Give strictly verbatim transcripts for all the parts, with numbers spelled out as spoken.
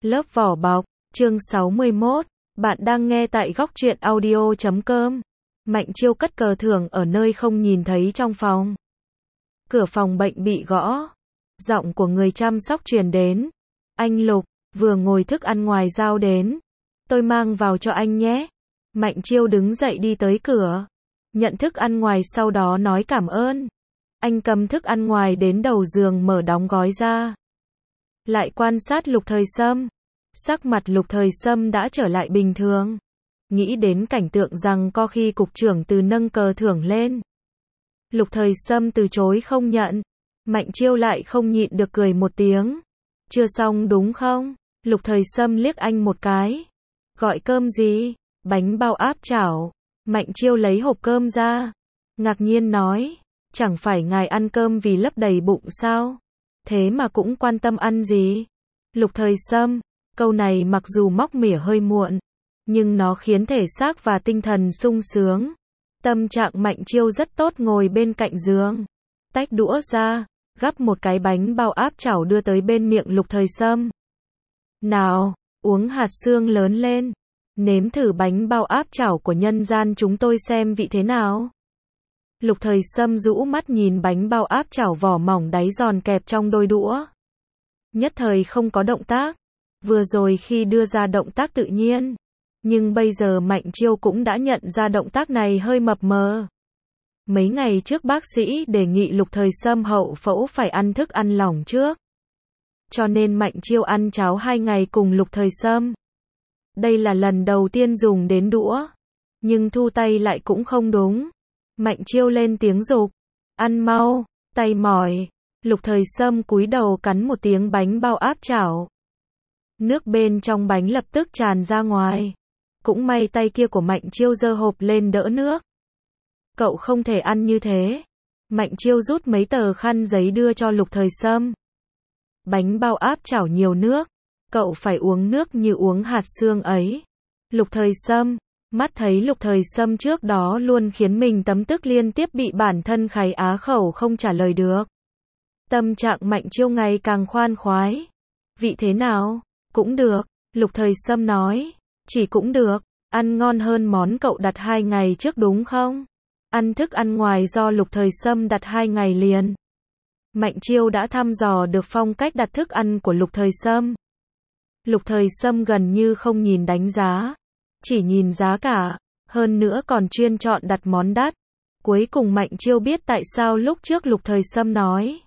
Lớp vỏ bọc, chương sáu mươi mốt. Bạn đang nghe tại góc truyện audio chấm com. Mạnh Chiêu cất cờ thưởng ở nơi không nhìn thấy trong phòng. Cửa phòng bệnh bị gõ. Giọng của người chăm sóc truyền đến. Anh Lục, vừa ngồi thức ăn ngoài giao đến. Tôi mang vào cho anh nhé. Mạnh Chiêu đứng dậy đi tới cửa. Nhận thức ăn ngoài sau đó nói cảm ơn. Anh cầm thức ăn ngoài đến đầu giường mở đóng gói ra. Lại quan sát Lục Thời Sâm. Sắc mặt Lục Thời Sâm đã trở lại bình thường. Nghĩ đến cảnh tượng rằng có khi cục trưởng Từ nâng cờ thưởng lên. Lục Thời Sâm từ chối không nhận. Mạnh Chiêu lại không nhịn được cười một tiếng. Chưa xong đúng không? Lục Thời Sâm liếc anh một cái. Gọi cơm gì? Bánh bao áp chảo. Mạnh Chiêu lấy hộp cơm ra. Ngạc nhiên nói. Chẳng phải ngài ăn cơm vì lấp đầy bụng sao? Thế mà cũng quan tâm ăn gì? Lục Thời Sâm. Câu này mặc dù móc mỉa hơi muộn. Nhưng nó khiến thể xác và tinh thần sung sướng. Tâm trạng Mạnh Chiêu rất tốt ngồi bên cạnh giường. Tách đũa ra. Gắp một cái bánh bao áp chảo đưa tới bên miệng Lục Thời Sâm. Nào, uống hạt xương lớn lên. Nếm thử bánh bao áp chảo của nhân gian chúng tôi xem vị thế nào. Lục Thời Sâm rũ mắt nhìn bánh bao áp chảo vỏ mỏng đáy giòn kẹp trong đôi đũa. Nhất thời không có động tác. Vừa rồi khi đưa ra động tác tự nhiên. Nhưng bây giờ Mạnh Chiêu cũng đã nhận ra động tác này hơi mập mờ. Mấy ngày trước bác sĩ đề nghị Lục Thời Sâm hậu phẫu phải ăn thức ăn lỏng trước. Cho nên Mạnh Chiêu ăn cháo hai ngày cùng Lục Thời Sâm. Đây là lần đầu tiên dùng đến đũa. Nhưng thu tay lại cũng không đúng. Mạnh Chiêu lên tiếng giục. Ăn mau, tay mỏi. Lục Thời Sâm cúi đầu cắn một tiếng bánh bao áp chảo. Nước bên trong bánh lập tức tràn ra ngoài. Cũng may tay kia của Mạnh Chiêu giơ hộp lên đỡ nước. Cậu không thể ăn như thế. Mạnh Chiêu rút mấy tờ khăn giấy đưa cho Lục Thời Sâm. Bánh bao áp chảo nhiều nước. Cậu phải uống nước như uống hạt xương ấy. Lục Thời Sâm. Mắt thấy Lục Thời Sâm trước đó luôn khiến mình tấm tức liên tiếp bị bản thân kháy á khẩu không trả lời được. Tâm trạng Mạnh Chiêu ngày càng khoan khoái. Vị thế nào? Cũng được. Lục Thời Sâm nói. Chỉ cũng được. Ăn ngon hơn món cậu đặt hai ngày trước đúng không? Ăn thức ăn ngoài do Lục Thời Sâm đặt hai ngày liền. Mạnh Chiêu đã thăm dò được phong cách đặt thức ăn của Lục Thời Sâm. Lục Thời Sâm gần như không nhìn đánh giá. Chỉ nhìn giá cả. Hơn nữa còn chuyên chọn đặt món đắt. Cuối cùng Mạnh Chiêu biết tại sao lúc trước Lục Thời Sâm nói.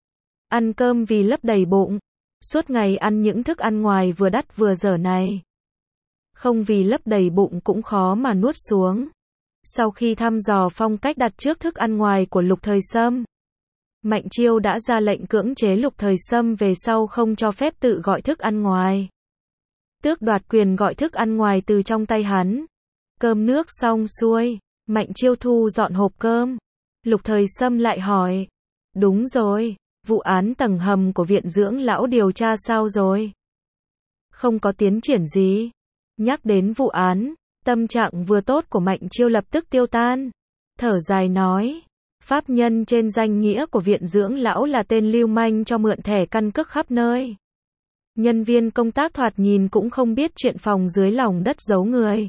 Ăn cơm vì lấp đầy bụng. Suốt ngày ăn những thức ăn ngoài vừa đắt vừa dở này. Không vì lấp đầy bụng cũng khó mà nuốt xuống. Sau khi thăm dò phong cách đặt trước thức ăn ngoài của Lục Thời Sâm, Mạnh Chiêu đã ra lệnh cưỡng chế Lục Thời Sâm về sau không cho phép tự gọi thức ăn ngoài. Tước đoạt quyền gọi thức ăn ngoài từ trong tay hắn. Cơm nước xong xuôi, Mạnh Chiêu thu dọn hộp cơm. Lục Thời Sâm lại hỏi. Đúng rồi, vụ án tầng hầm của viện dưỡng lão điều tra sao rồi? Không có tiến triển gì. Nhắc đến vụ án, tâm trạng vừa tốt của Mạnh Chiêu lập tức tiêu tan. Thở dài nói. Pháp nhân trên danh nghĩa của viện dưỡng lão là tên lưu manh cho mượn thẻ căn cước khắp nơi. Nhân viên công tác thoạt nhìn cũng không biết chuyện phòng dưới lòng đất giấu người.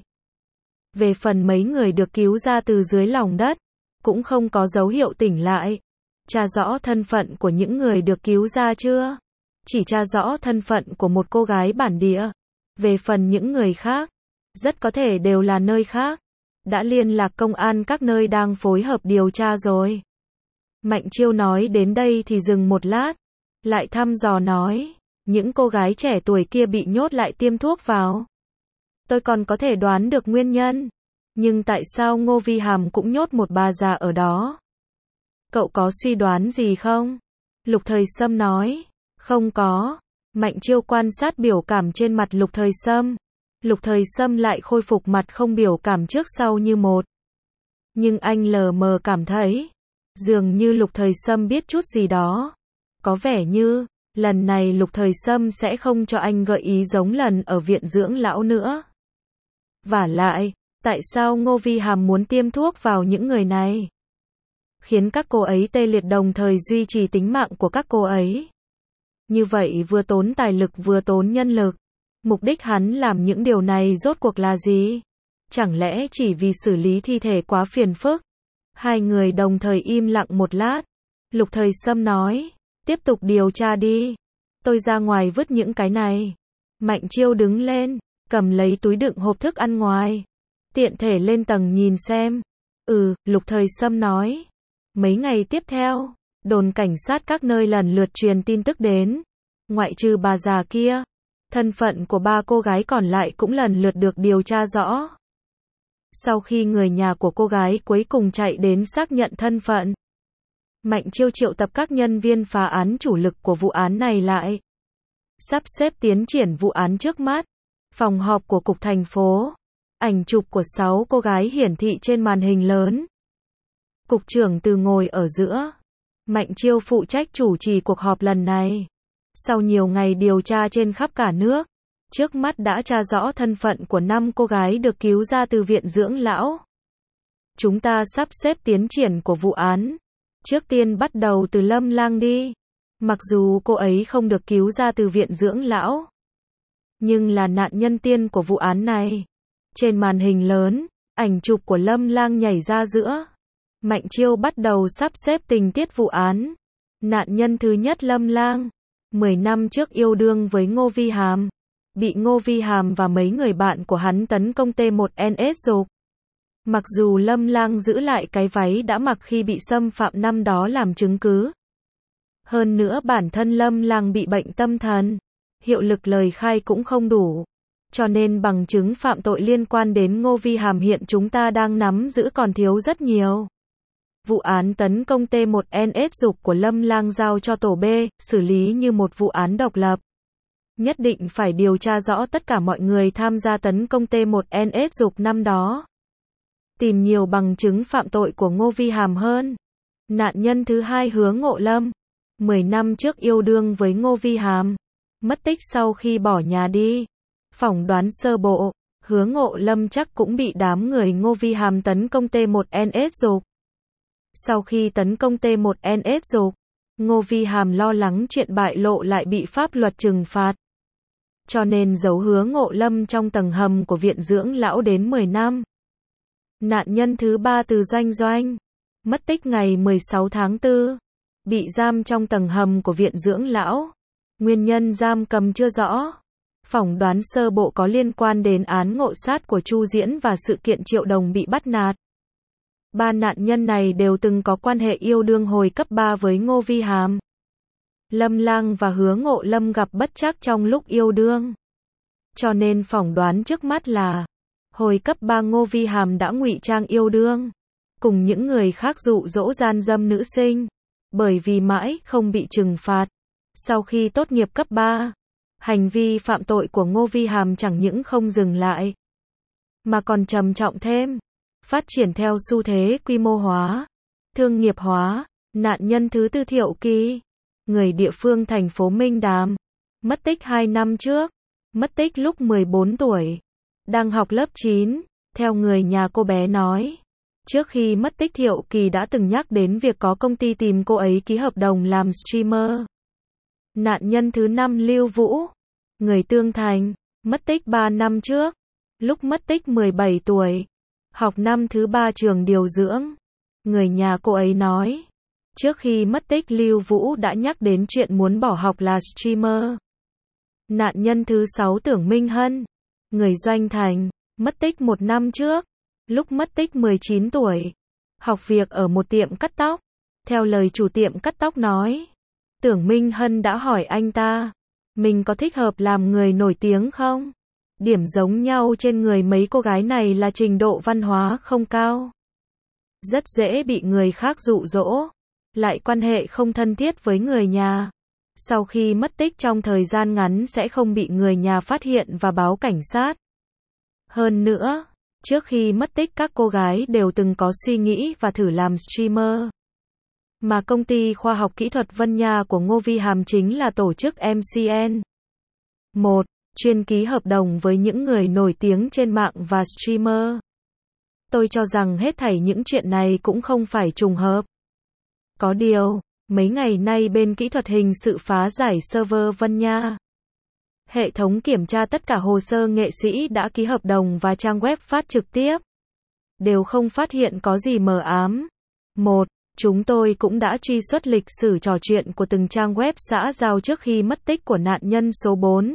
Về phần mấy người được cứu ra từ dưới lòng đất, cũng không có dấu hiệu tỉnh lại. Tra rõ thân phận của những người được cứu ra chưa? Chỉ tra rõ thân phận của một cô gái bản địa. Về phần những người khác, rất có thể đều là nơi khác. Đã liên lạc công an các nơi đang phối hợp điều tra rồi. Mạnh Chiêu nói đến đây thì dừng một lát. Lại thăm dò nói. Những cô gái trẻ tuổi kia bị nhốt lại tiêm thuốc vào. Tôi còn có thể đoán được nguyên nhân. Nhưng tại sao Ngô Vi Hàm cũng nhốt một bà già ở đó? Cậu có suy đoán gì không? Lục Thời Sâm nói. Không có. Mạnh Chiêu quan sát biểu cảm trên mặt Lục Thời Sâm. Lục Thời Sâm lại khôi phục mặt không biểu cảm trước sau như một. Nhưng anh lờ mờ cảm thấy. Dường như Lục Thời Sâm biết chút gì đó. Có vẻ như, lần này Lục Thời Sâm sẽ không cho anh gợi ý giống lần ở viện dưỡng lão nữa. Vả lại, tại sao Ngô Vi Hàm muốn tiêm thuốc vào những người này? Khiến các cô ấy tê liệt đồng thời duy trì tính mạng của các cô ấy. Như vậy vừa tốn tài lực vừa tốn nhân lực. Mục đích hắn làm những điều này rốt cuộc là gì? Chẳng lẽ chỉ vì xử lý thi thể quá phiền phức? Hai người đồng thời im lặng một lát. Lục Thời Sâm nói, tiếp tục điều tra đi. Tôi ra ngoài vứt những cái này. Mạnh Chiêu đứng lên, cầm lấy túi đựng hộp thức ăn ngoài. Tiện thể lên tầng nhìn xem. Ừ, Lục Thời Sâm nói. Mấy ngày tiếp theo, đồn cảnh sát các nơi lần lượt truyền tin tức đến. Ngoại trừ bà già kia, thân phận của ba cô gái còn lại cũng lần lượt được điều tra rõ. Sau khi người nhà của cô gái cuối cùng chạy đến xác nhận thân phận, Mạnh Chiêu triệu tập các nhân viên phá án chủ lực của vụ án này lại. Sắp xếp tiến triển vụ án trước mắt. Phòng họp của cục thành phố. Ảnh chụp của sáu cô gái hiển thị trên màn hình lớn. Cục trưởng Từ ngồi ở giữa. Mạnh Chiêu phụ trách chủ trì cuộc họp lần này. Sau nhiều ngày điều tra trên khắp cả nước, trước mắt đã tra rõ thân phận của năm cô gái được cứu ra từ viện dưỡng lão. Chúng ta sắp xếp tiến triển của vụ án. Trước tiên bắt đầu từ Lâm Lang đi. Mặc dù cô ấy không được cứu ra từ viện dưỡng lão, nhưng là nạn nhân tiên của vụ án này. Trên màn hình lớn, ảnh chụp của Lâm Lang nhảy ra giữa. Mạnh Chiêu bắt đầu sắp xếp tình tiết vụ án. Nạn nhân thứ nhất Lâm Lang, mười năm trước yêu đương với Ngô Vi Hàm, bị Ngô Vi Hàm và mấy người bạn của hắn tấn công T một N S dục. Mặc dù Lâm Lang giữ lại cái váy đã mặc khi bị xâm phạm năm đó làm chứng cứ. Hơn nữa bản thân Lâm Lang bị bệnh tâm thần, hiệu lực lời khai cũng không đủ. Cho nên bằng chứng phạm tội liên quan đến Ngô Vi Hàm hiện chúng ta đang nắm giữ còn thiếu rất nhiều. Vụ án tấn công T một N S dục của Lâm Lang giao cho tổ B, xử lý như một vụ án độc lập. Nhất định phải điều tra rõ tất cả mọi người tham gia tấn công T một N S dục năm đó. Tìm nhiều bằng chứng phạm tội của Ngô Vi Hàm hơn. Nạn nhân thứ hai Hứa Ngộ Lâm, mười năm trước yêu đương với Ngô Vi Hàm, mất tích sau khi bỏ nhà đi. Phỏng đoán sơ bộ, Hứa Ngộ Lâm chắc cũng bị đám người Ngô Vi Hàm tấn công T một N S dục. Sau khi tấn công T một N S dục, Ngô Vi Hàm lo lắng chuyện bại lộ lại bị pháp luật trừng phạt. Cho nên giấu Hứa Ngộ Lâm trong tầng hầm của viện dưỡng lão đến mười năm. Nạn nhân thứ ba Từ Doanh Doanh, mất tích ngày mười sáu tháng tư, bị giam trong tầng hầm của viện dưỡng lão. Nguyên nhân giam cầm chưa rõ. Phỏng đoán sơ bộ có liên quan đến án ngộ sát của Chu Diễn và sự kiện Triệu Đồng bị bắt nạt. Ba nạn nhân này đều từng có quan hệ yêu đương hồi cấp ba với Ngô Vi Hàm. Lâm Lang và Hứa Ngộ Lâm gặp bất trắc trong lúc yêu đương. Cho nên phỏng đoán trước mắt là hồi cấp ba Ngô Vi Hàm đã ngụy trang yêu đương cùng những người khác dụ dỗ gian dâm nữ sinh, bởi vì mãi không bị trừng phạt. Sau khi tốt nghiệp cấp ba, hành vi phạm tội của Ngô Vi Hàm chẳng những không dừng lại, mà còn trầm trọng thêm, phát triển theo xu thế quy mô hóa, thương nghiệp hóa. Nạn nhân thứ tư Thiệu Kỳ, người địa phương thành phố Minh Đàm, mất tích hai năm trước, mất tích lúc mười bốn tuổi, đang học lớp chín. Theo người nhà cô bé nói, trước khi mất tích Thiệu Kỳ đã từng nhắc đến việc có công ty tìm cô ấy ký hợp đồng làm streamer. Nạn nhân thứ năm Lưu Vũ, người Tương Thành, mất tích ba năm trước, lúc mất tích mười bảy tuổi, học năm thứ ba trường điều dưỡng. Người nhà cô ấy nói, trước khi mất tích Lưu Vũ đã nhắc đến chuyện muốn bỏ học là streamer. Nạn nhân thứ sáu Tưởng Minh Hân, người Doanh Thành, mất tích một năm trước, lúc mất tích mười chín tuổi, học việc ở một tiệm cắt tóc. Theo lời chủ tiệm cắt tóc nói, Tưởng Minh Hân đã hỏi anh ta, mình có thích hợp làm người nổi tiếng không? Điểm giống nhau trên người mấy cô gái này là trình độ văn hóa không cao, rất dễ bị người khác dụ dỗ, lại quan hệ không thân thiết với người nhà. Sau khi mất tích trong thời gian ngắn sẽ không bị người nhà phát hiện và báo cảnh sát. Hơn nữa, trước khi mất tích các cô gái đều từng có suy nghĩ và thử làm streamer. Mà công ty khoa học kỹ thuật Vân Nha của Ngô Vi Hàm chính là tổ chức M C N một, chuyên ký hợp đồng với những người nổi tiếng trên mạng và streamer. Tôi cho rằng hết thảy những chuyện này cũng không phải trùng hợp. Có điều, mấy ngày nay bên kỹ thuật hình sự phá giải server Vân Nha. Hệ thống kiểm tra tất cả hồ sơ nghệ sĩ đã ký hợp đồng và trang web phát trực tiếp. Đều không phát hiện có gì mờ ám. một. Chúng tôi cũng đã truy xuất lịch sử trò chuyện của từng trang web xã giao trước khi mất tích của nạn nhân số bốn.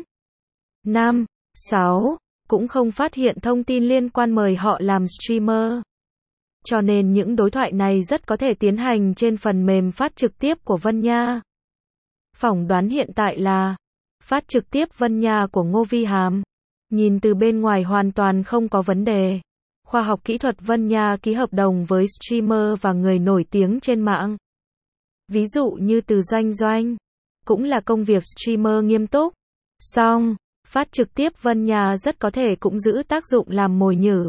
năm. sáu. Cũng không phát hiện thông tin liên quan mời họ làm streamer. Cho nên những đối thoại này rất có thể tiến hành trên phần mềm phát trực tiếp của Vân Nha. Phỏng đoán hiện tại là phát trực tiếp Vân Nha của Ngô Vi Hàm. Nhìn từ bên ngoài hoàn toàn không có vấn đề. Khoa học kỹ thuật Vân Nha ký hợp đồng với streamer và người nổi tiếng trên mạng. Ví dụ như từ Doanh Doanh. Cũng là công việc streamer nghiêm túc. Song, phát trực tiếp Vân Nha rất có thể cũng giữ tác dụng làm mồi nhử.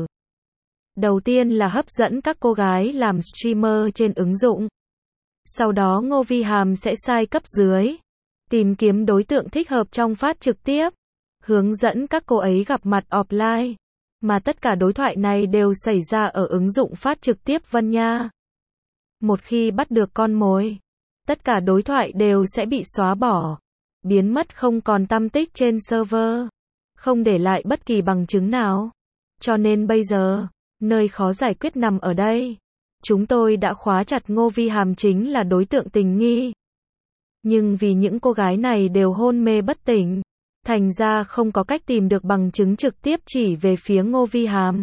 Đầu tiên là hấp dẫn các cô gái làm streamer trên ứng dụng. Sau đó Ngô Vi Hàm sẽ sai cấp dưới. Tìm kiếm đối tượng thích hợp trong phát trực tiếp. Hướng dẫn các cô ấy gặp mặt offline. Mà tất cả đối thoại này đều xảy ra ở ứng dụng phát trực tiếp Vân Nha. Một khi bắt được con mồi, tất cả đối thoại đều sẽ bị xóa bỏ, biến mất không còn tăm tích trên server, không để lại bất kỳ bằng chứng nào. Cho nên bây giờ, nơi khó giải quyết nằm ở đây. Chúng tôi đã khóa chặt Ngô Vi Hàm chính là đối tượng tình nghi. Nhưng vì những cô gái này đều hôn mê bất tỉnh, thành ra không có cách tìm được bằng chứng trực tiếp chỉ về phía Ngô Vi Hàm.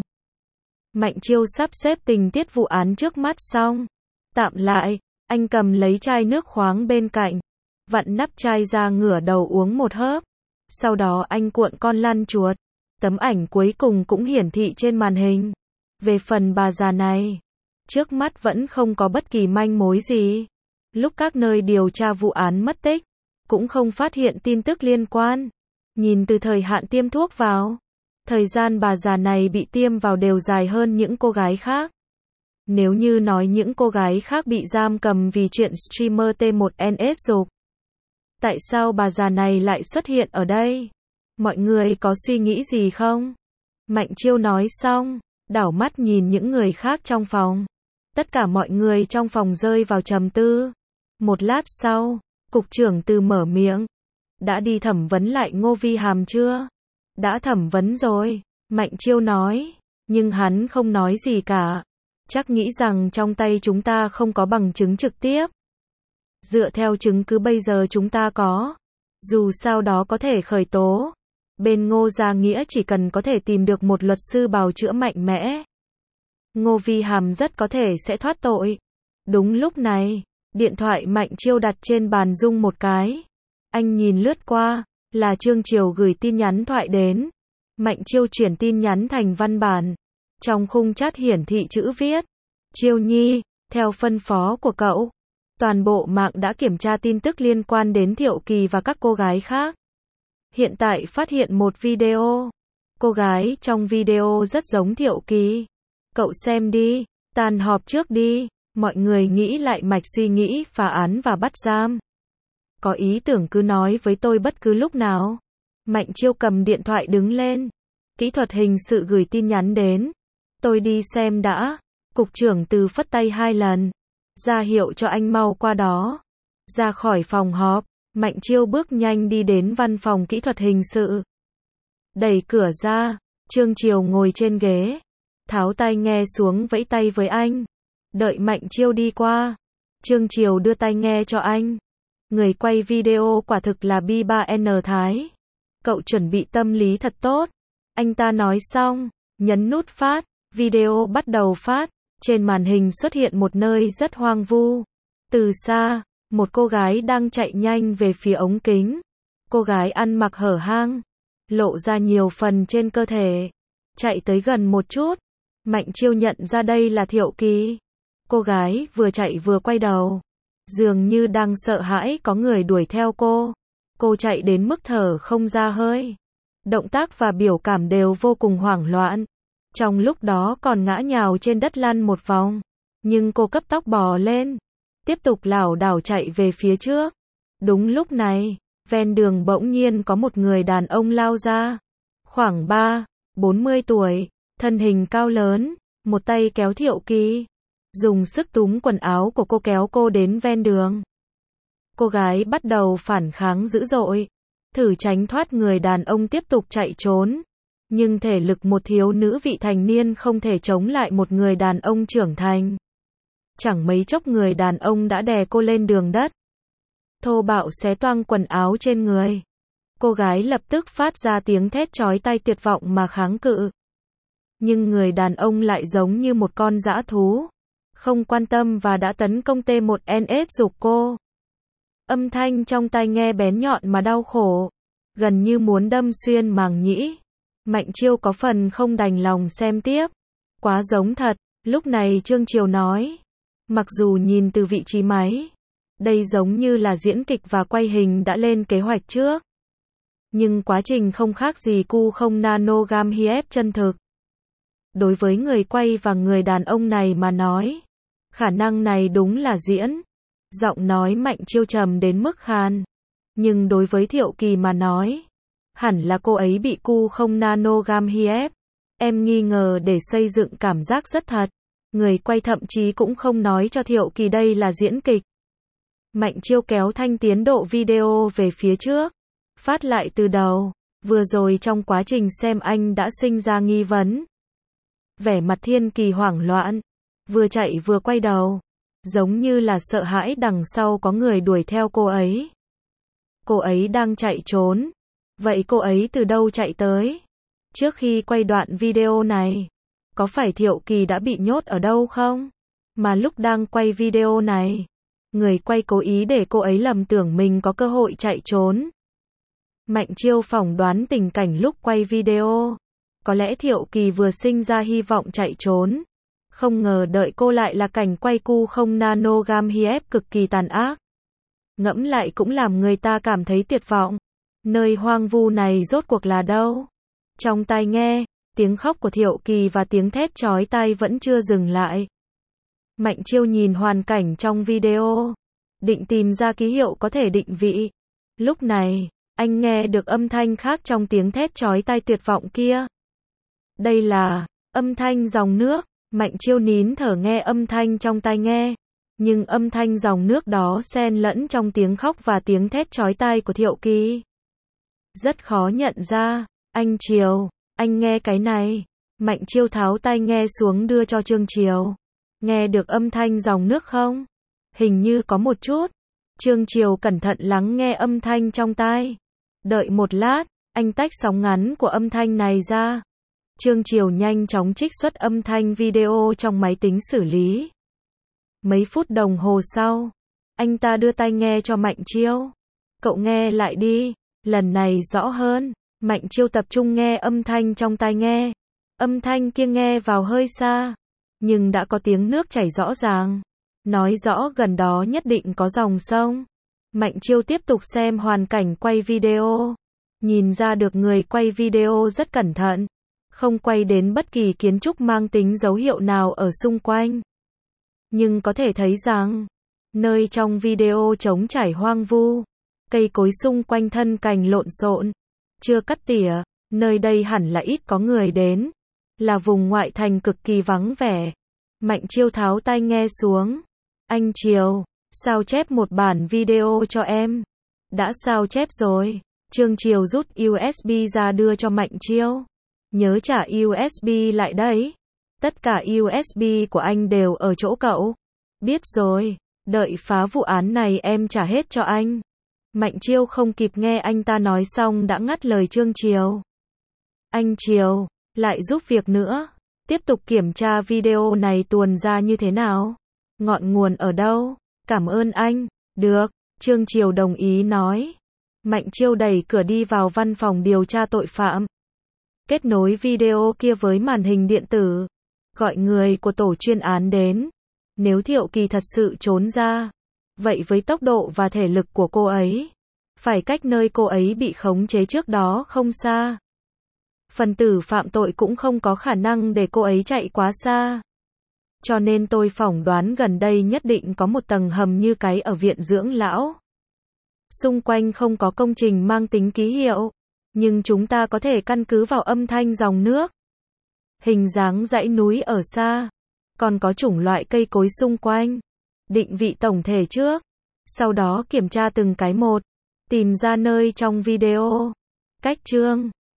Mạnh Chiêu sắp xếp tình tiết vụ án trước mắt xong. Tạm lại, anh cầm lấy chai nước khoáng bên cạnh, vặn nắp chai ra ngửa đầu uống một hớp. Sau đó anh cuộn con lăn chuột. Tấm ảnh cuối cùng cũng hiển thị trên màn hình. Về phần bà già này, trước mắt vẫn không có bất kỳ manh mối gì. Lúc các nơi điều tra vụ án mất tích, cũng không phát hiện tin tức liên quan. Nhìn từ thời hạn tiêm thuốc vào, thời gian bà già này bị tiêm vào đều dài hơn những cô gái khác. Nếu như nói những cô gái khác bị giam cầm vì chuyện streamer T một N S dục, tại sao bà già này lại xuất hiện ở đây? Mọi người có suy nghĩ gì không? Mạnh Chiêu nói xong, đảo mắt nhìn những người khác trong phòng. Tất cả mọi người trong phòng rơi vào trầm tư. Một lát sau, cục trưởng Từ mở miệng. Đã đi thẩm vấn lại Ngô Vi Hàm chưa? Đã thẩm vấn rồi, Mạnh Chiêu nói. Nhưng hắn không nói gì cả. Chắc nghĩ rằng trong tay chúng ta không có bằng chứng trực tiếp. Dựa theo chứng cứ bây giờ chúng ta có, dù sao đó có thể khởi tố. Bên Ngô Gia Nghĩa chỉ cần có thể tìm được một luật sư bào chữa mạnh mẽ, Ngô Vi Hàm rất có thể sẽ thoát tội. Đúng lúc này, điện thoại Mạnh Chiêu đặt trên bàn rung một cái. Anh nhìn lướt qua, là Trương Triều gửi tin nhắn thoại đến. Mạnh Chiêu chuyển tin nhắn thành văn bản. Trong khung chat hiển thị chữ viết: Chiêu Nhi, theo phân phó của cậu, toàn bộ mạng đã kiểm tra tin tức liên quan đến Thiệu Kỳ và các cô gái khác. Hiện tại phát hiện một video. Cô gái trong video rất giống Thiệu Kỳ. Cậu xem đi, tan họp trước đi. Mọi người nghĩ lại mạch suy nghĩ phá án và bắt giam. Có ý tưởng cứ nói với tôi bất cứ lúc nào. Mạnh Chiêu cầm điện thoại đứng lên. Kỹ thuật hình sự gửi tin nhắn đến. Tôi đi xem đã. Cục trưởng Từ phất tay hai lần, ra hiệu cho anh mau qua đó. Ra khỏi phòng họp, Mạnh Chiêu bước nhanh đi đến văn phòng kỹ thuật hình sự. Đẩy cửa ra, Trương Triều ngồi trên ghế, tháo tai nghe xuống vẫy tay với anh. Đợi Mạnh Chiêu đi qua, Trương Triều đưa tai nghe cho anh. Người quay video quả thực là B ba N Thái. Cậu chuẩn bị tâm lý thật tốt. Anh ta nói xong, nhấn nút phát, video bắt đầu phát. Trên màn hình xuất hiện một nơi rất hoang vu. Từ xa, một cô gái đang chạy nhanh về phía ống kính. Cô gái ăn mặc hở hang, lộ ra nhiều phần trên cơ thể. Chạy tới gần một chút, Mạnh Chiêu nhận ra đây là Thiệu Kỳ. Cô gái vừa chạy vừa quay đầu, dường như đang sợ hãi có người đuổi theo cô. Cô chạy đến mức thở không ra hơi. Động tác và biểu cảm đều vô cùng hoảng loạn. Trong lúc đó còn ngã nhào trên đất lăn một vòng. Nhưng cô cấp tốc bò lên, tiếp tục lảo đảo chạy về phía trước. Đúng lúc này, ven đường bỗng nhiên có một người đàn ông lao ra. Khoảng ba, bốn mươi tuổi, thân hình cao lớn, một tay kéo Thiệu Kỳ. Dùng sức túm quần áo của cô kéo cô đến ven đường. Cô gái bắt đầu phản kháng dữ dội. thử tránh thoát người đàn ông tiếp tục chạy trốn. Nhưng thể lực một thiếu nữ vị thành niên không thể chống lại một người đàn ông trưởng thành. Chẳng mấy chốc người đàn ông đã đè cô lên đường đất. Thô bạo xé toang quần áo trên người. Cô gái lập tức phát ra tiếng thét chói tai tuyệt vọng mà kháng cự. Nhưng người đàn ông lại giống như một con dã thú. Không quan tâm và đã tấn công T một N S giục cô. Âm thanh trong tai nghe bén nhọn mà đau khổ. Gần như muốn đâm xuyên màng nhĩ. Mạnh Chiêu có phần không đành lòng xem tiếp. Quá giống thật. Lúc này Trương Chiều nói. Mặc dù nhìn từ vị trí máy. Đây giống như là diễn kịch và quay hình đã lên kế hoạch trước. Nhưng quá trình không khác gì cu không nanogam hiếp chân thực. Đối với người quay và người đàn ông này mà nói. Khả năng này đúng là diễn. Giọng nói Mạnh Chiêu trầm đến mức khan. Nhưng đối với Thiệu Kỳ mà nói. Hẳn là cô ấy bị cu không nanogam hiếp. Em nghi ngờ để xây dựng cảm giác rất thật. Người quay thậm chí cũng không nói cho Thiệu Kỳ đây là diễn kịch. Mạnh Chiêu kéo thanh tiến độ video về phía trước. Phát lại từ đầu. Vừa rồi trong quá trình xem anh đã sinh ra nghi vấn. Vẻ mặt Thiên Kỳ hoảng loạn. Vừa chạy vừa quay đầu. Giống như là sợ hãi đằng sau có người đuổi theo cô ấy. Cô ấy đang chạy trốn. Vậy cô ấy từ đâu chạy tới? Trước khi quay đoạn video này, có phải Thiệu Kỳ đã bị nhốt ở đâu không? Mà lúc đang quay video này, người quay cố ý để cô ấy lầm tưởng mình có cơ hội chạy trốn. Mạnh Chiêu phỏng đoán tình cảnh lúc quay video. Có lẽ Thiệu Kỳ vừa sinh ra hy vọng chạy trốn. Không ngờ đợi cô lại là cảnh quay cu không nanogam hiếp cực kỳ tàn ác. Ngẫm lại cũng làm người ta cảm thấy tuyệt vọng. Nơi hoang vu này rốt cuộc là đâu? Trong tai nghe, tiếng khóc của Thiệu Kỳ và tiếng thét chói tai vẫn chưa dừng lại. Mạnh Chiêu nhìn hoàn cảnh trong video, định tìm ra ký hiệu có thể định vị. Lúc này, anh nghe được âm thanh khác trong tiếng thét chói tai tuyệt vọng kia. Đây là âm thanh dòng nước. Mạnh Chiêu nín thở nghe âm thanh trong tai nghe. Nhưng âm thanh dòng nước đó xen lẫn trong tiếng khóc và tiếng thét chói tai của Thiệu Kỳ. Rất khó nhận ra. Anh Chiều, anh nghe cái này. Mạnh Chiêu tháo tai nghe xuống đưa cho Trương Chiều. Nghe được âm thanh dòng nước không? Hình như có một chút. Trương Chiều cẩn thận lắng nghe âm thanh trong tai. Đợi một lát, anh tách sóng ngắn của âm thanh này ra. Trương Chiều nhanh chóng trích xuất âm thanh video trong máy tính xử lý. Mấy phút đồng hồ sau, anh ta đưa tai nghe cho Mạnh Chiêu. Cậu nghe lại đi, lần này rõ hơn. Mạnh Chiêu tập trung nghe âm thanh trong tai nghe. Âm thanh kia nghe vào hơi xa, nhưng đã có tiếng nước chảy rõ ràng. Nói rõ gần đó nhất định có dòng sông. Mạnh Chiêu tiếp tục xem hoàn cảnh quay video. Nhìn ra được người quay video rất cẩn thận. Không quay đến bất kỳ kiến trúc mang tính dấu hiệu nào ở xung quanh. Nhưng có thể thấy rằng, nơi trong video trống trải hoang vu. Cây cối xung quanh thân cành lộn xộn. Chưa cắt tỉa, nơi đây hẳn là ít có người đến. Là vùng ngoại thành cực kỳ vắng vẻ. Mạnh Chiêu tháo tai nghe xuống. Anh Chiều, sao chép một bản video cho em. Đã sao chép rồi. Trương Chiều rút u ét bê ra đưa cho Mạnh Chiêu. Nhớ trả u ét bê lại đấy. Tất cả u ét bê của anh đều ở chỗ cậu. Biết rồi, đợi phá vụ án này em trả hết cho anh. Mạnh Chiêu không kịp nghe anh ta nói xong đã ngắt lời Trương Chiều. Anh Chiều, lại giúp việc nữa. Tiếp tục kiểm tra video này tuồn ra như thế nào. Ngọn nguồn ở đâu? Cảm ơn anh. Được, Trương Chiều đồng ý nói. Mạnh Chiêu đẩy cửa đi vào văn phòng điều tra tội phạm. Kết nối video kia với màn hình điện tử. Gọi người của tổ chuyên án đến. Nếu Thiệu Kỳ thật sự trốn ra, vậy với tốc độ và thể lực của cô ấy, phải cách nơi cô ấy bị khống chế trước đó không xa. Phần tử phạm tội cũng không có khả năng để cô ấy chạy quá xa. Cho nên tôi phỏng đoán gần đây nhất định có một tầng hầm như cái ở viện dưỡng lão. Xung quanh không có công trình mang tính ký hiệu, nhưng chúng ta có thể căn cứ vào âm thanh dòng nước, hình dáng dãy núi ở xa, còn có chủng loại cây cối xung quanh. Định vị tổng thể trước, sau đó kiểm tra từng cái một. Tìm ra nơi trong video. Cách chương